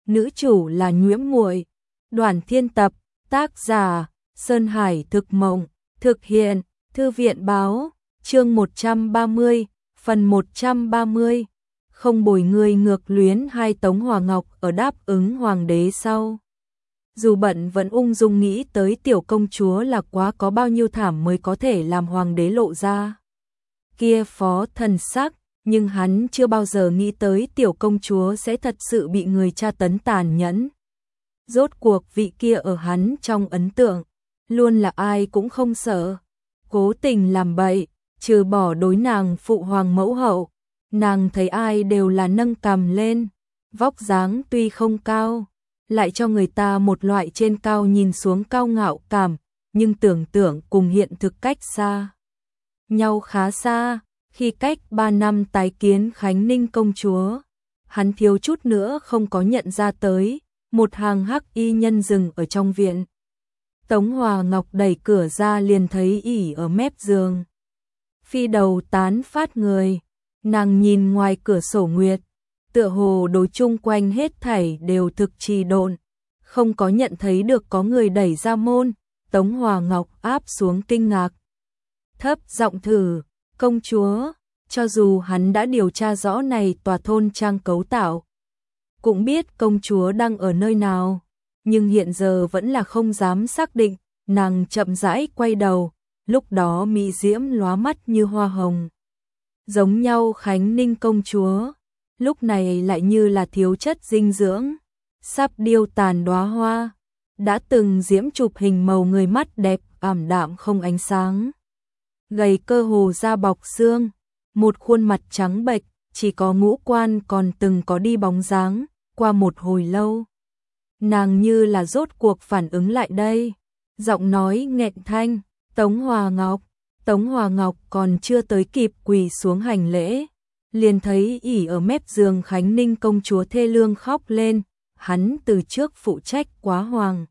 nữ chủ là Nhuễm Muội. Đoàn Thiên Tập, tác giả Sơn Hải Thực Mộng, thực hiện Thư viện Báo, chương 130, phần 130. Không bồi người ngược luyến hai. Tống Hòa Ngọc ở đáp ứng hoàng đế sau. Dù bận vẫn ung dung nghĩ tới tiểu công chúa là quá có bao nhiêu thảm mới có thể làm hoàng đế lộ ra kia phó thần sắc, nhưng hắn chưa bao giờ nghĩ tới tiểu công chúa sẽ thật sự bị người tra tấn tàn nhẫn. Rốt cuộc vị kia ở hắn trong ấn tượng, luôn là ai cũng không sợ, cố tình làm bậy, trừ bỏ đối nàng phụ hoàng mẫu hậu, nàng thấy ai đều là nâng cằm lên, vóc dáng tuy không cao, lại cho người ta một loại trên cao nhìn xuống cao ngạo cảm, nhưng tưởng tượng cùng hiện thực cách xa nhau khá xa. Khi cách 3 năm tái kiến Khánh Ninh công chúa, hắn thiếu chút nữa không có nhận ra tới, một hàng hắc y nhân dừng ở trong viện. Tống Hòa Ngọc đẩy cửa ra liền thấy ỉ ở mép giường, phi đầu tán phát người, nàng nhìn ngoài cửa sổ nguyệt, tựa hồ đối chung quanh hết thảy đều thực trì độn, không có nhận thấy được có người đẩy ra môn. Tống Hòa Ngọc áp xuống kinh ngạc, thấp giọng thử, công chúa. Cho dù hắn đã điều tra rõ này tòa thôn trang cấu tạo, cũng biết công chúa đang ở nơi nào, nhưng hiện giờ vẫn là không dám xác định. Nàng chậm rãi quay đầu, lúc đó mỹ diễm lóa mắt như hoa hồng, giống nhau Khánh Ninh công chúa, lúc này lại như là thiếu chất dinh dưỡng, sắp điêu tàn đóa hoa, đã từng diễm chụp hình màu người mắt đẹp ảm đạm không ánh sáng, gầy cơ hồ da bọc xương, một khuôn mặt trắng bệch, chỉ có ngũ quan còn từng có đi bóng dáng. Qua một hồi lâu, nàng như là rốt cuộc phản ứng lại đây, giọng nói nghẹn thanh, Tống Hòa Ngọc. Tống Hòa Ngọc còn chưa tới kịp quỳ xuống hành lễ, liền thấy ỉ ở mép giường Khánh Ninh công chúa thê lương khóc lên. Hắn từ trước phụ trách quá hoàng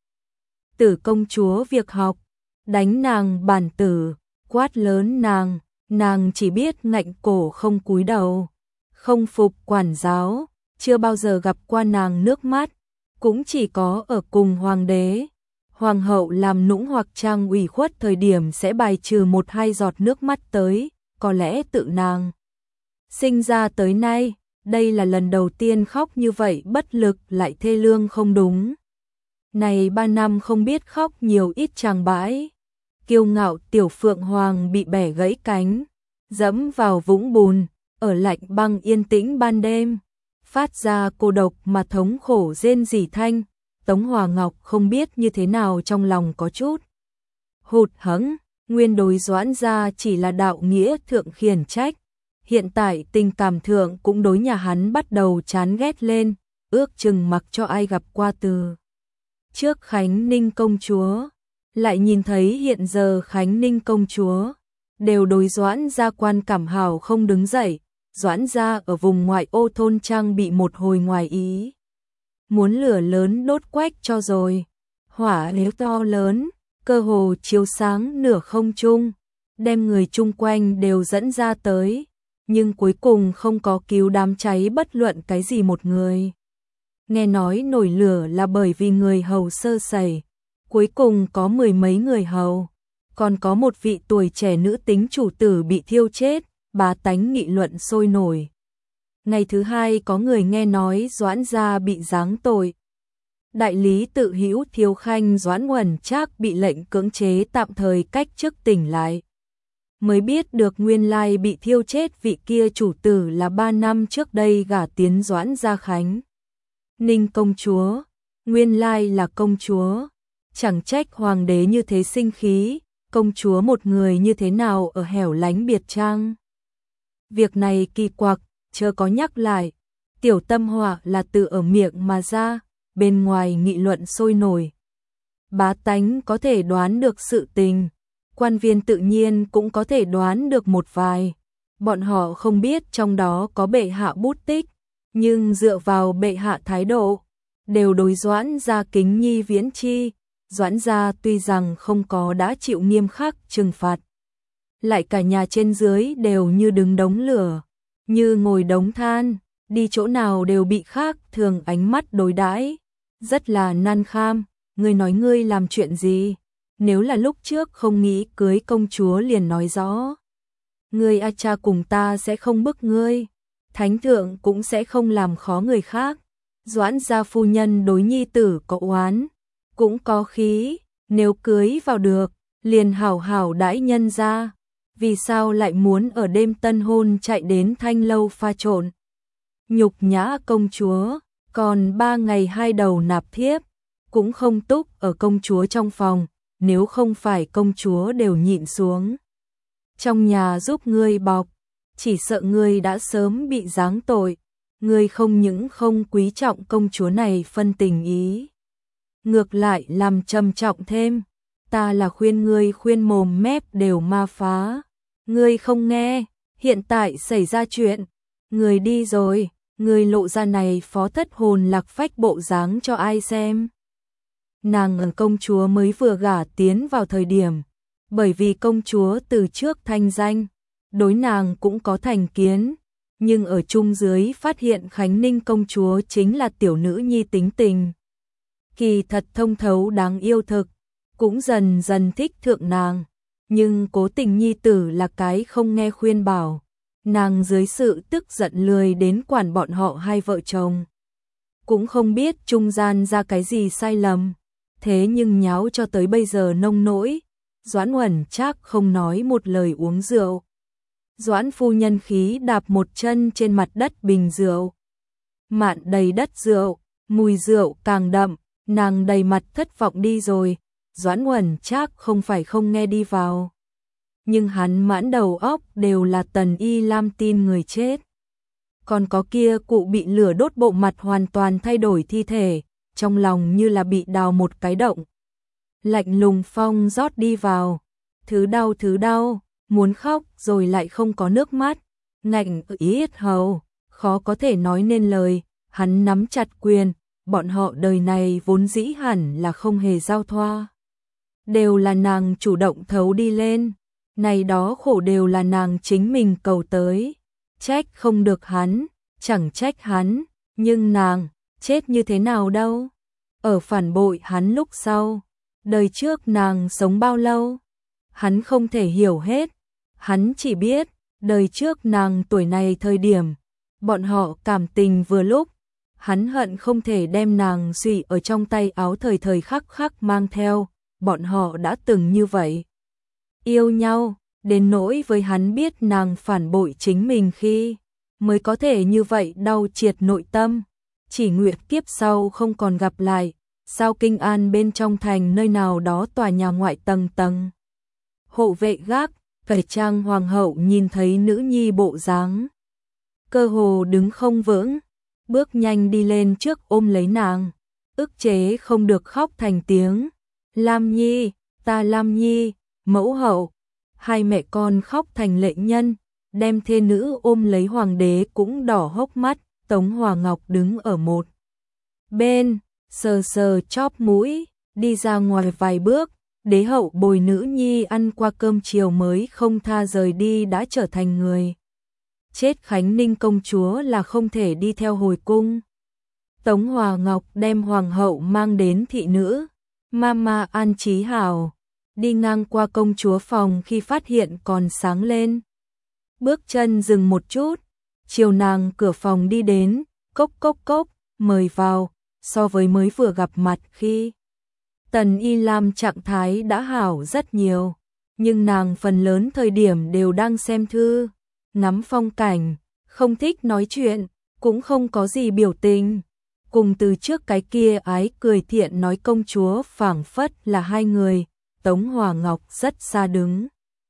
tử công chúa việc học, đánh nàng bản tử, quát lớn nàng chỉ biết ngạnh cổ không cúi đầu, không phục quản giáo, chưa bao giờ gặp qua nàng nước mắt, cũng chỉ có ở cùng hoàng đế, hoàng hậu làm nũng hoặc trang ủy khuất thời điểm sẽ bài trừ một hai giọt nước mắt tới. Có lẽ tự nàng sinh ra tới nay, đây là lần đầu tiên khóc như vậy bất lực lại thê lương không đúng. Này 3 năm không biết khóc nhiều ít tràng bãi. Kiêu ngạo tiểu phượng hoàng bị bẻ gãy cánh, dẫm vào vũng bùn, ở lạnh băng yên tĩnh ban đêm, phát ra cô độc mà thống khổ rên rỉ thanh. Tống Hòa Ngọc không biết như thế nào trong lòng có chút hụt hẫng, nguyên đối Doãn gia chỉ là đạo nghĩa thượng khiển trách, hiện tại tình cảm thượng cũng đối nhà hắn bắt đầu chán ghét lên, ước chừng mặc cho ai gặp qua từ trước Khánh Ninh công chúa, lại nhìn thấy hiện giờ Khánh Ninh công chúa đều đối Doãn gia quan cảm hảo không đứng dậy. Doãn gia ở vùng ngoại ô thôn trang bị một hồi ngoài ý muốn lửa lớn đốt quách cho rồi, hỏa nếu to lớn, cơ hồ chiếu sáng nửa không trung, đem người chung quanh đều dẫn ra tới, nhưng cuối cùng không có cứu đám cháy bất luận cái gì một người. Nghe nói nổi lửa là bởi vì người hầu sơ sẩy, cuối cùng có 10 mấy người hầu, còn có một vị tuổi trẻ nữ tính chủ tử bị thiêu chết, bá tánh nghị luận sôi nổi. Ngày thứ hai có người nghe nói Doãn gia bị giáng tội. Đại lý tự hữu Thiếu Khanh Doãn Uẩn Trác bị lệnh cưỡng chế tạm thời cách chức tỉnh lại. Mới biết được nguyên lai bị thiêu chết vị kia chủ tử là 3 năm trước đây gả tiến Doãn gia Khánh Ninh công chúa, nguyên lai là công chúa. Chẳng trách hoàng đế như thế sinh khí, công chúa một người như thế nào ở hẻo lánh biệt trang. Việc này kỳ quặc, chớ có nhắc lại, tiểu tâm họa là tự ở miệng mà ra, bên ngoài nghị luận sôi nổi. Bá tánh có thể đoán được sự tình, quan viên tự nhiên cũng có thể đoán được một vài. Bọn họ không biết trong đó có bệ hạ bút tích, nhưng dựa vào bệ hạ thái độ, đều đối Doãn gia kính nhi viễn chi. Doãn gia tuy rằng không có đã chịu nghiêm khắc trừng phạt, lại cả nhà trên dưới đều như đứng đống lửa, như ngồi đống than, đi chỗ nào đều bị khác thường ánh mắt đối đãi, rất là nan kham. Ngươi nói ngươi làm chuyện gì? Nếu là lúc trước không nghĩ cưới công chúa liền nói rõ. Ngươi a cha cùng ta sẽ không bức ngươi, thánh thượng cũng sẽ không làm khó người khác. Doãn gia phu nhân đối nhi tử có oán, cũng có khí, nếu cưới vào được, liền hảo hảo đãi nhân gia. Vì sao lại muốn ở đêm tân hôn chạy đến thanh lâu pha trộn? Nhục nhã công chúa, còn 3 ngày 2 đầu nạp thiếp, cũng không túc ở công chúa trong phòng, nếu không phải công chúa đều nhịn xuống. Trong nhà giúp ngươi bọc, chỉ sợ ngươi đã sớm bị giáng tội. Ngươi không những không quý trọng công chúa này phân tình ý, ngược lại làm trầm trọng thêm. Ta là khuyên ngươi khuyên mồm mép đều ma phá, ngươi không nghe, hiện tại xảy ra chuyện, ngươi đi rồi, ngươi lộ ra này phó thất hồn lạc phách bộ dáng cho ai xem. Nàng công chúa mới vừa gả tiến vào thời điểm, bởi vì công chúa từ trước thanh danh, đối nàng cũng có thành kiến, nhưng ở chung dưới phát hiện Khánh Ninh công chúa chính là tiểu nữ nhi tính tình. Kỳ thật thông thấu đáng yêu thực, cũng dần dần thích thượng nàng, nhưng cố tình nhi tử là cái không nghe khuyên bảo, nàng dưới sự tức giận lười đến quản bọn họ hai vợ chồng. Cũng không biết trung gian ra cái gì sai lầm, thế nhưng nháo cho tới bây giờ nông nỗi, Doãn Uẩn Trác không nói một lời uống rượu. Doãn phu nhân khí đạp một chân trên mặt đất bình rượu, mạn đầy đất rượu, mùi rượu càng đậm, nàng đầy mặt thất vọng đi rồi. Doãn Uẩn Trác không phải không nghe đi vào, nhưng hắn mãn đầu óc đều là Tần Y Lam tin người chết. Còn có kia cụ bị lửa đốt bộ mặt hoàn toàn thay đổi thi thể, trong lòng như là bị đào một cái động. Lạnh lùng phong rót đi vào, thứ đau, muốn khóc rồi lại không có nước mắt, ngạnh ở yết hầu, khó có thể nói nên lời. Hắn nắm chặt quyền, bọn họ đời này vốn dĩ hẳn là không hề giao thoa, đều là nàng chủ động thấu đi lên, này đó khổ đều là nàng chính mình cầu tới, trách không được hắn, chẳng trách hắn, nhưng nàng, chết như thế nào đâu? Ở phản bội hắn lúc sau, đời trước nàng sống bao lâu? Hắn không thể hiểu hết, hắn chỉ biết, đời trước nàng tuổi này thời điểm, bọn họ cảm tình vừa lúc, hắn hận không thể đem nàng suy ở trong tay áo thời thời khắc khắc mang theo, bọn họ đã từng như vậy. Yêu nhau, đến nỗi với hắn biết nàng phản bội chính mình khi, mới có thể như vậy đau triệt nội tâm, chỉ nguyện kiếp sau không còn gặp lại, sao Kinh An bên trong thành nơi nào đó tòa nhà ngoại tầng tầng. Hộ vệ gác, cải trang hoàng hậu nhìn thấy nữ nhi bộ dáng, cơ hồ đứng không vững, bước nhanh đi lên trước ôm lấy nàng, ức chế không được khóc thành tiếng. Lam Nhi, ta Lam Nhi, mẫu hậu, hai mẹ con khóc thành lệ nhân, đem thê nữ ôm lấy hoàng đế cũng đỏ hốc mắt. Tống Hòa Ngọc đứng ở một bên, sờ sờ chóp mũi, đi ra ngoài vài bước, đế hậu bồi nữ nhi ăn qua cơm chiều mới không tha rời đi đã trở thành người chết. Khánh Ninh công chúa là không thể đi theo hồi cung. Tống Hòa Ngọc đem hoàng hậu mang đến thị nữ, Mama an trí hảo, đi ngang qua công chúa phòng khi phát hiện còn sáng lên. Bước chân dừng một chút, chiều nàng cửa phòng đi đến, cốc cốc cốc, mời vào, so với mới vừa gặp mặt khi. Tần Y Lam trạng thái đã hảo rất nhiều, nhưng nàng phần lớn thời điểm đều đang xem thư, ngắm phong cảnh, không thích nói chuyện, cũng không có gì biểu tình. Cùng từ trước cái kia ái cười thiện nói công chúa phảng phất là hai người. Tống Hòa Ngọc rất xa đứng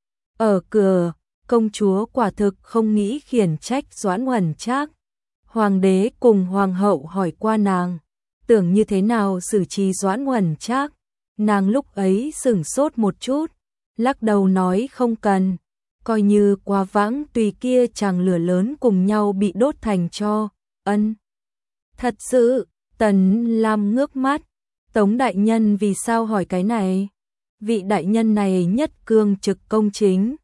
ở cửa, công chúa quả thực không nghĩ khiển trách Doãn Uẩn Trác. Hoàng đế cùng hoàng hậu hỏi qua nàng, tưởng như thế nào xử trí Doãn Uẩn Trác, nàng lúc ấy sửng sốt một chút, lắc đầu nói không cần, coi như quá vãng tùy kia chàng lửa lớn cùng nhau bị đốt thành tro. Ân, thật sự. Tần Lam ngước mắt, Tống đại nhân vì sao hỏi cái này? Vị đại nhân này nhất cương trực công chính,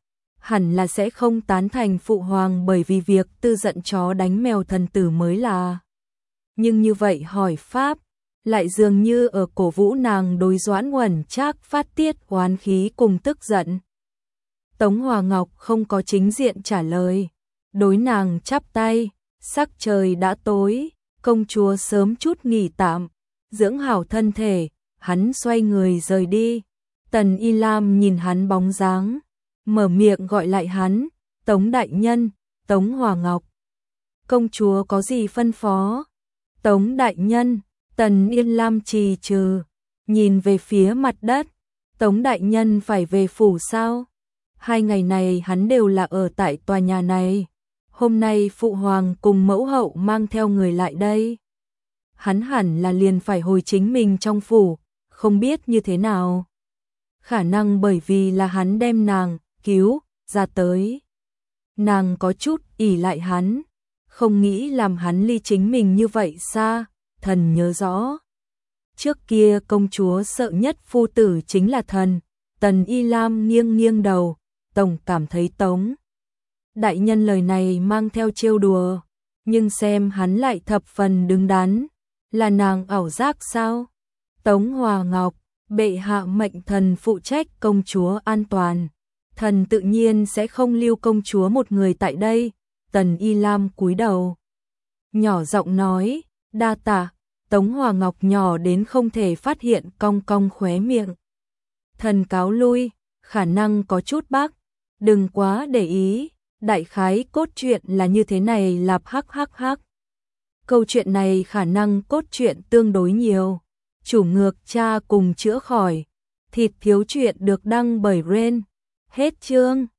hẳn là sẽ không tán thành phụ hoàng bởi vì việc Tư giận chó đánh mèo thần tử mới là. Nhưng như vậy hỏi pháp, lại dường như ở cổ vũ nàng đối Doãn Uẩn Trác phát tiết oán khí cùng tức giận. Tống Hòa Ngọc không có chính diện trả lời, đối nàng chắp tay, sắc trời đã tối, công chúa sớm chút nghỉ tạm, dưỡng hảo thân thể, hắn xoay người rời đi. Tần Y Lam nhìn hắn bóng dáng, mở miệng gọi lại hắn, Tống đại nhân, Tống Hòa Ngọc. Công chúa có gì phân phó? Tống đại nhân, Tần Yên Lam trì trừ, nhìn về phía mặt đất, Tống đại nhân phải về phủ sao? 2 ngày này hắn đều là ở tại tòa nhà này, hôm nay phụ hoàng cùng mẫu hậu mang theo người lại đây. Hắn hẳn là liền phải hồi chính mình trong phủ, không biết như thế nào. Khả năng bởi vì là hắn đem nàng cứu ra tới. Nàng có chút ỷ lại hắn, không nghĩ làm hắn ly chính mình như vậy xa, thần nhớ rõ. Trước kia công chúa sợ nhất phu tử chính là thần. Tần Y Lam nghiêng nghiêng đầu, tổng cảm thấy Tống đại nhân lời này mang theo trêu đùa, nhưng xem hắn lại thập phần đứng đắn, là nàng ảo giác sao? Tống Hòa Ngọc, bệ hạ mệnh thần phụ trách công chúa an toàn, thần tự nhiên sẽ không lưu công chúa một người tại đây. Tần Y Lam cúi đầu, nhỏ giọng nói, đa tạ. Tống Hòa Ngọc nhỏ đến không thể phát hiện cong cong khóe miệng. Thần cáo lui, khả năng có chút bác, đừng quá để ý, đại khái cốt truyện là như thế này lạp hắc hắc hắc. Câu chuyện này khả năng cốt truyện tương đối nhiều. Chủ ngược cha cùng chữa khỏi. Thịt thiếu truyện được đăng bởi Ren. Hết chương.